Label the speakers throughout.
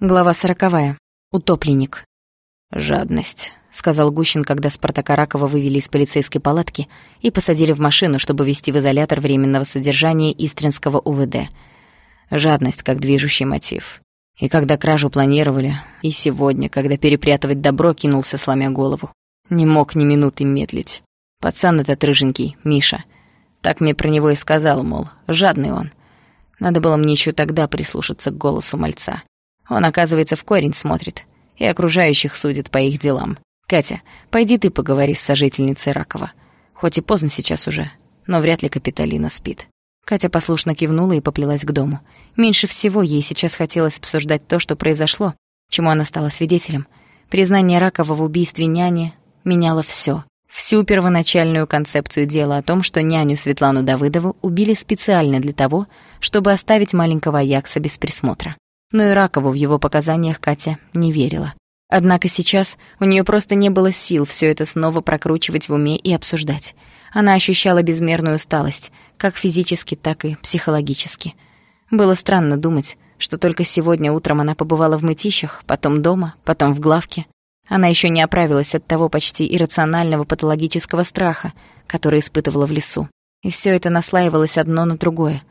Speaker 1: Глава 40. Утопленник.
Speaker 2: «Жадность», — сказал Гущин, когда Спартака Ракова вывели из полицейской палатки и посадили в машину, чтобы везти в изолятор временного содержания Истринского УВД. Жадность как движущий мотив. И когда кражу планировали, и сегодня, когда перепрятывать добро, кинулся, сломя голову. Не мог ни минуты медлить. Пацан этот рыженький, Миша. Так мне про него и сказал, мол, жадный он. Надо было мне еще тогда прислушаться к голосу мальца. Он, оказывается, в корень смотрит и окружающих судит по их делам. Катя, пойди ты поговори с сожительницей Ракова. Хоть и поздно сейчас уже, но вряд ли Капитолина спит.
Speaker 1: Катя послушно кивнула и поплелась к дому. Меньше всего ей сейчас хотелось обсуждать то, что произошло, чему она стала свидетелем. Признание Ракова в убийстве няни меняло всё. Всю первоначальную концепцию дела о том, что няню Светлану Давыдову убили специально для того, чтобы оставить маленького Аякса без присмотра. Но и Ракову в его показаниях Катя не верила. Однако сейчас у нее просто не было сил все это снова прокручивать в уме и обсуждать. Она ощущала безмерную усталость, как физически, так и психологически. Было странно думать, что только сегодня утром она побывала в Мытищах, потом дома, потом в главке. Она еще не оправилась от того почти иррационального патологического страха, который испытывала в лесу. И все это наслаивалось одно на другое,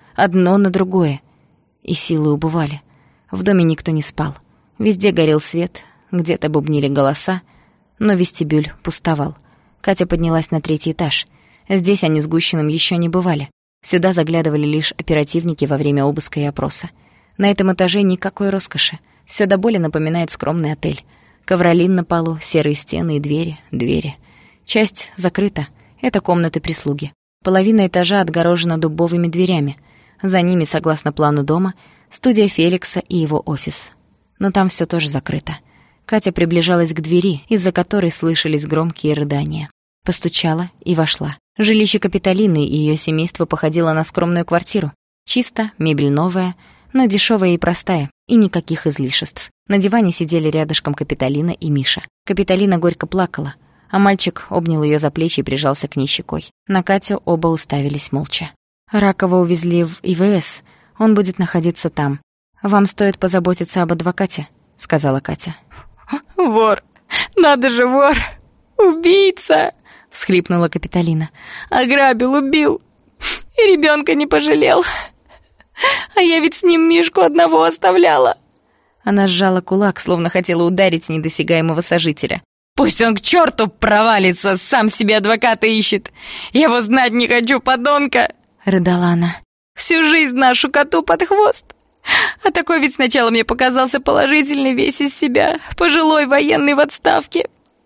Speaker 1: и силы убывали. В доме никто не спал. Везде горел свет, где-то бубнили голоса, но вестибюль пустовал. Катя поднялась на 3-й этаж. Здесь они с Гущиным еще не бывали. Сюда заглядывали лишь оперативники во время обыска и опроса. На этом этаже никакой роскоши. Всё до боли напоминает скромный отель. Ковролин на полу, серые стены и двери. Часть закрыта. Это комнаты прислуги. Половина этажа отгорожена дубовыми дверями. За ними, согласно плану дома, студия Феликса и его офис. Но там всё тоже закрыто. Катя приближалась к двери, из-за которой слышались громкие рыдания. Постучала и вошла. Жилище Капитолины и её семейства походило на скромную квартиру. Чисто, мебель новая, но дешёвая и простая, и никаких излишеств. На диване сидели рядышком Капитолина и Миша. Капитолина горько плакала, а мальчик обнял её за плечи и прижался к ней щекой. На Катю оба уставились молча. Ракова увезли в ИВС. Он будет находиться там. Вам стоит позаботиться об адвокате», — сказала Катя.
Speaker 3: «Вор! Надо же, вор! Убийца!» — всхлипнула Капитолина. «Ограбил, убил! И ребенка не пожалел! А я ведь с ним Мишку одного оставляла!»
Speaker 1: Она сжала кулак, словно хотела ударить недосягаемого сожителя.
Speaker 3: «Пусть он к черту провалится, сам себе адвоката ищет! Я его знать не хочу, подонка!» — рыдала она. «Всю жизнь нашу коту под хвост! А такой ведь сначала мне показался положительный, весь из себя, пожилой военный в отставке.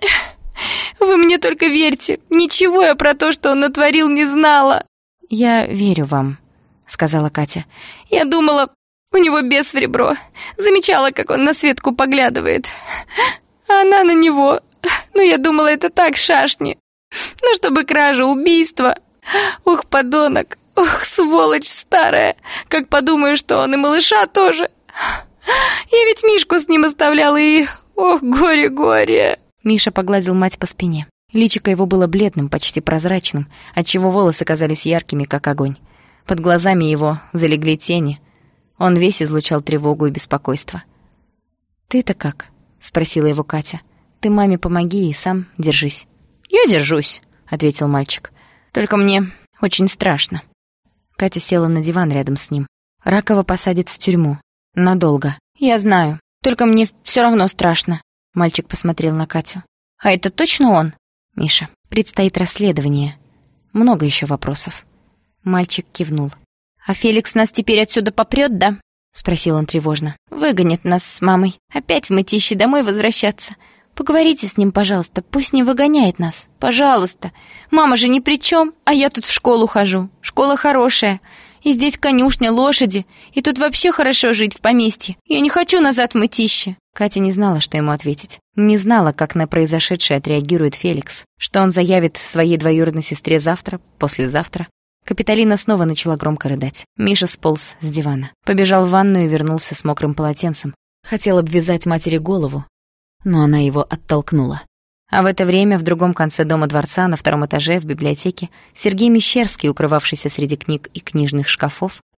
Speaker 3: Вы мне только верьте, ничего я про то, что он натворил, не знала».
Speaker 1: «Я верю вам», — сказала Катя.
Speaker 3: «Я думала, у него бес в ребро. Замечала, как он на Светку поглядывает. А она на него. Ну, я думала, это так, шашни. Ну, чтобы кража, убийство. Ух, подонок. Ох, сволочь старая. Как подумаю, что он и малыша тоже. Я ведь Мишку с ним оставляла и... Ох, горе-горе».
Speaker 1: Миша погладил мать по спине. Личико его было бледным, почти прозрачным, отчего волосы казались яркими, как огонь. Под глазами его залегли тени. Он весь излучал тревогу и беспокойство. «Ты-то как?» — спросила его Катя. «Ты маме помоги и сам держись».
Speaker 2: «Я держусь», — ответил мальчик. «Только мне очень страшно».
Speaker 1: Катя села на диван рядом с ним. «Ракова посадят в тюрьму. Надолго».
Speaker 2: «Я знаю. Только мне всё равно страшно».
Speaker 1: Мальчик посмотрел на Катю.
Speaker 2: «А это точно он?»
Speaker 1: «Миша, предстоит расследование. Много ещё вопросов». Мальчик кивнул.
Speaker 2: «А Феликс нас теперь отсюда попрёт, да?»
Speaker 1: — спросил он тревожно.
Speaker 2: «Выгонит нас с мамой. Опять в Мытищи домой возвращаться. Поговорите с ним, пожалуйста, пусть не выгоняет нас. Пожалуйста. Мама же ни при чём, а я тут в школу хожу. Школа хорошая. И здесь конюшня, лошади. И тут вообще хорошо жить в поместье. Я не хочу назад в Мытищи».
Speaker 1: Катя не знала, что ему ответить. Не знала, как на произошедшее отреагирует Феликс. Что он заявит своей двоюродной сестре завтра, послезавтра. Капитолина снова начала громко рыдать. Миша сполз с дивана. Побежал в ванную и вернулся с мокрым полотенцем. Хотел обвязать матери голову, но она его оттолкнула. А в это время в другом конце дома-дворца, на 2-м этаже, в библиотеке, Сергей Мещерский, укрывавшийся среди книг и книжных шкафов,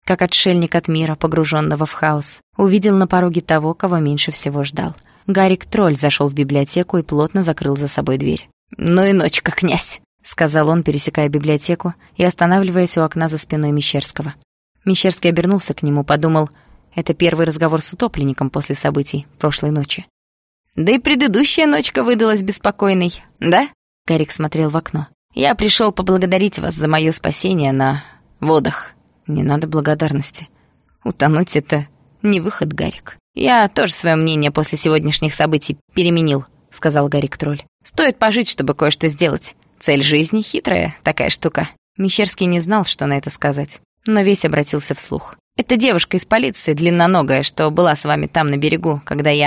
Speaker 1: как отшельник от мира, погруженного в хаос, увидел на пороге того, кого меньше всего ждал. Гарик Тролль зашел в библиотеку и плотно закрыл за собой дверь.
Speaker 2: «Ну и ночка, князь»,
Speaker 1: — сказал он, пересекая библиотеку и останавливаясь у окна за спиной Мещерского. Мещерский обернулся к нему, подумал, это первый разговор с утопленником после событий прошлой ночи.
Speaker 2: «Да и предыдущая ночка выдалась беспокойной, да?»
Speaker 1: Гарик смотрел в окно.
Speaker 2: «Я пришел поблагодарить вас за мое спасение на водах».
Speaker 1: «Не надо благодарности. Утонуть — это не выход, Гарик».
Speaker 2: «Я тоже свое мнение после сегодняшних событий переменил», — сказал Гарик Тролль. «Стоит пожить, чтобы кое-что сделать. Цель жизни — хитрая такая штука».
Speaker 1: Мещерский не знал, что на это сказать, но весь обратился вслух.
Speaker 2: «Это девушка из полиции, длинноногая, что была с вами там на берегу,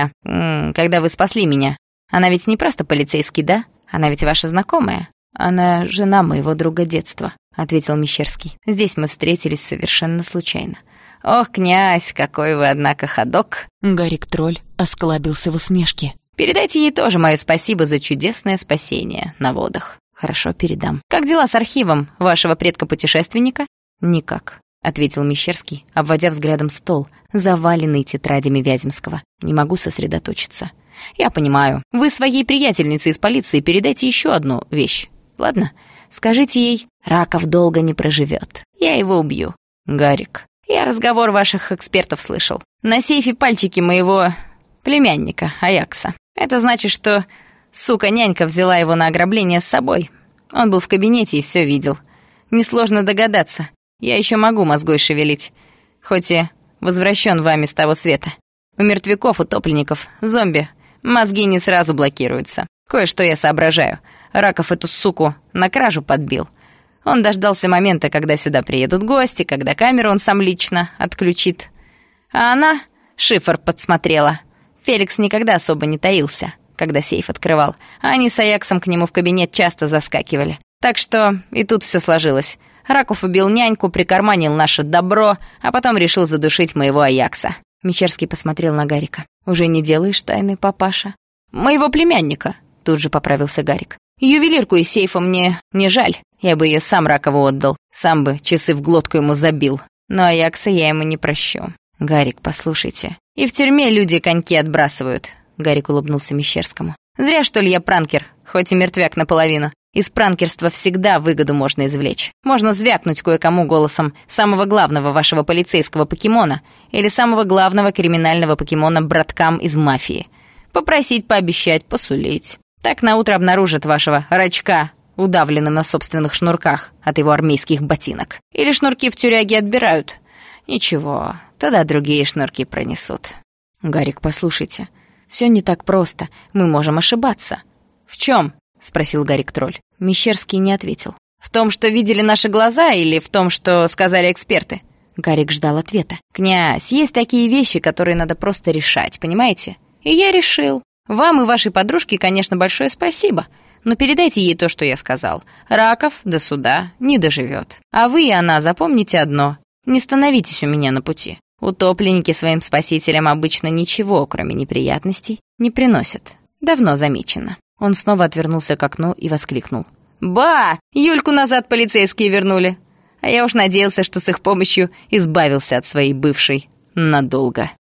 Speaker 2: когда вы спасли меня. Она ведь не просто полицейский, да? Она ведь ваша знакомая».
Speaker 1: «Она жена моего друга детства», — ответил Мещерский. «Здесь мы встретились совершенно случайно».
Speaker 2: «Ох, князь, какой вы, однако, ходок!»
Speaker 1: Гарик Тролль осклабился в усмешке.
Speaker 2: «Передайте ей тоже мое спасибо за чудесное спасение на водах».
Speaker 1: «Хорошо, передам».
Speaker 2: «Как дела с архивом вашего предка-путешественника?»
Speaker 1: «Никак», — ответил Мещерский, обводя взглядом стол, заваленный тетрадями Вяземского. «Не могу сосредоточиться».
Speaker 2: «Я понимаю. Вы своей приятельнице из полиции передайте еще одну вещь. Ладно? Скажите ей, Раков долго не проживет. Я его убью».
Speaker 1: «Гарик».
Speaker 2: «Я разговор ваших экспертов слышал. На сейфе пальчики моего племянника, Аякса. Это значит, что сука-нянька взяла его на ограбление с собой. Он был в кабинете и все видел. Несложно догадаться. Я еще могу мозгой шевелить, хоть и возвращен вами с того света. У мертвяков, утопленников, зомби мозги не сразу блокируются. Кое-что я соображаю. Раков эту суку на кражу подбил. Он дождался момента, когда сюда приедут гости, когда камеру он сам лично отключит. А она шифр подсмотрела. Феликс никогда особо не таился, когда сейф открывал. А они с Аяксом к нему в кабинет часто заскакивали. Так что и тут все сложилось. Раков убил няньку, прикарманил наше добро, а потом решил задушить моего Аякса».
Speaker 1: Мещерский посмотрел на Гарика. «Уже не делаешь тайны, папаша?»
Speaker 2: «Моего племянника», — тут же поправился Гарик. «Ювелирку из сейфа мне не жаль. Я бы ее сам Ракову отдал. Сам бы часы в глотку ему забил. Но Аякса я ему не прощу».
Speaker 1: «Гарик, послушайте».
Speaker 2: «И в тюрьме люди коньки отбрасывают», —
Speaker 1: Гарик улыбнулся Мещерскому.
Speaker 2: «Зря, что ли, я пранкер, хоть и мертвяк наполовину. Из пранкерства всегда выгоду можно извлечь. Можно звякнуть кое-кому голосом самого главного вашего полицейского покемона или самого главного криминального покемона браткам из мафии. Попросить, пообещать, посулить. Так наутро обнаружат вашего рачка, удавленным на собственных шнурках от его армейских ботинок. Или шнурки в тюряге отбирают. Ничего, туда другие шнурки пронесут».
Speaker 1: «Гарик, послушайте, все не так просто. Мы можем ошибаться».
Speaker 2: «В чем?» — спросил Гарик Тролль.
Speaker 1: Мещерский не ответил.
Speaker 2: «В том, что видели наши глаза, или в том, что сказали эксперты?»
Speaker 1: Гарик ждал ответа.
Speaker 2: «Князь, есть такие вещи, которые надо просто решать, понимаете? И я решил. Вам и вашей подружке, конечно, большое спасибо, но передайте ей то, что я сказал. Раков до суда не доживет. А вы и она запомните одно. Не становитесь у меня на пути. Утопленники своим спасителям обычно ничего, кроме неприятностей, не приносят. Давно замечено».
Speaker 1: Он снова отвернулся к окну и воскликнул.
Speaker 2: «Ба! Юльку назад полицейские вернули! А я уж надеялся, что с их помощью избавился от своей бывшей надолго».